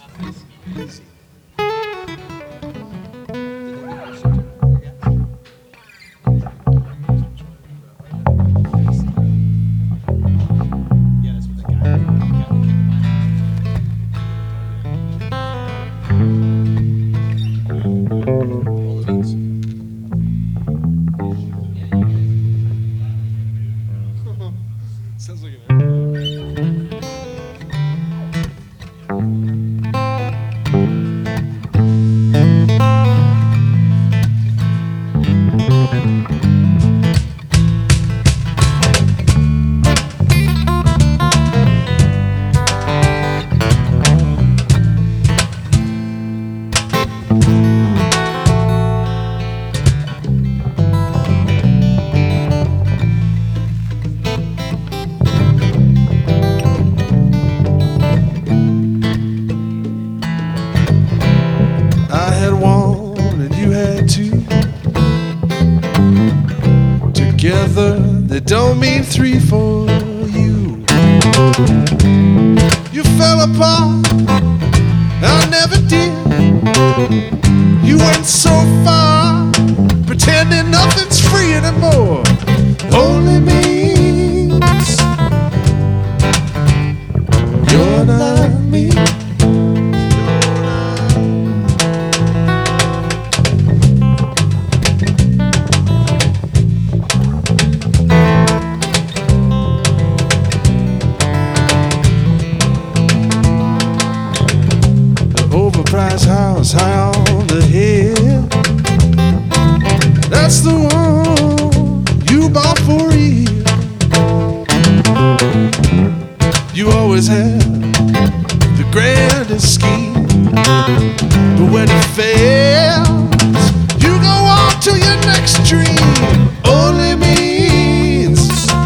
Sounds like an I had one and you had two. Together they don't mean three for you. You fell apart, I never did. You went so far, pretending nothing's free anymore. Only means you're not me. Overpriced house high on the hill, that's the one you bought for real. You always had the grandest scheme, but when it fails, you go on to your next dream. Only means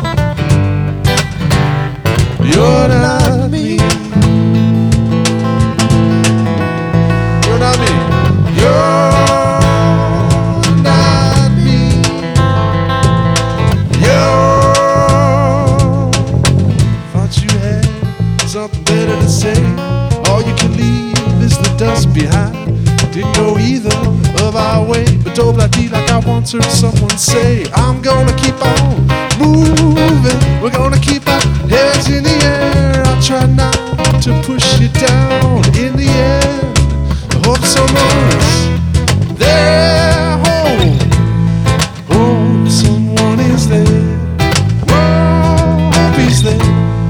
you're not me. You're not me. You're not me. Thought you had something better to say. All you can leave is the dust behind. Didn't go either of our way, but don't like I once heard someone say, I'm gonna keep on moving. We're gonna keep our heads in the air. I'll try not to push you down in the end. I hope someone's there home. Hope someone is there. Oh, hope he's there.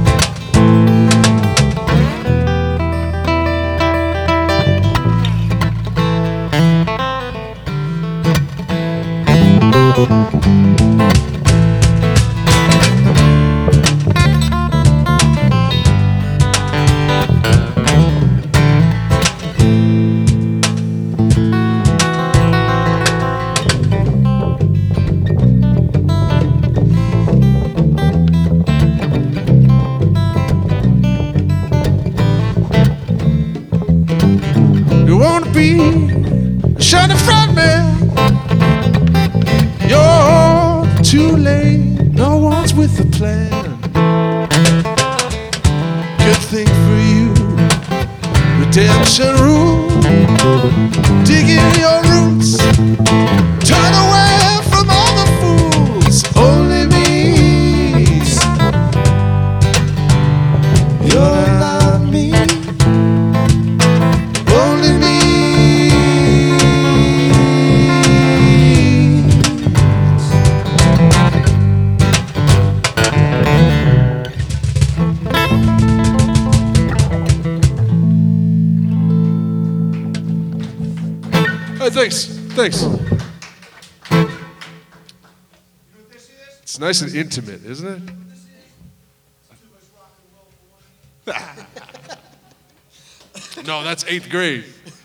You wanna be a shining front man. You're too late, no one's with a plan. Good thing for you, redemption rule. Digging your roots, turn away from all the fools. Only means you're not me. Only means Hey, thanks. It's nice and intimate, isn't it? No, that's 8th grade.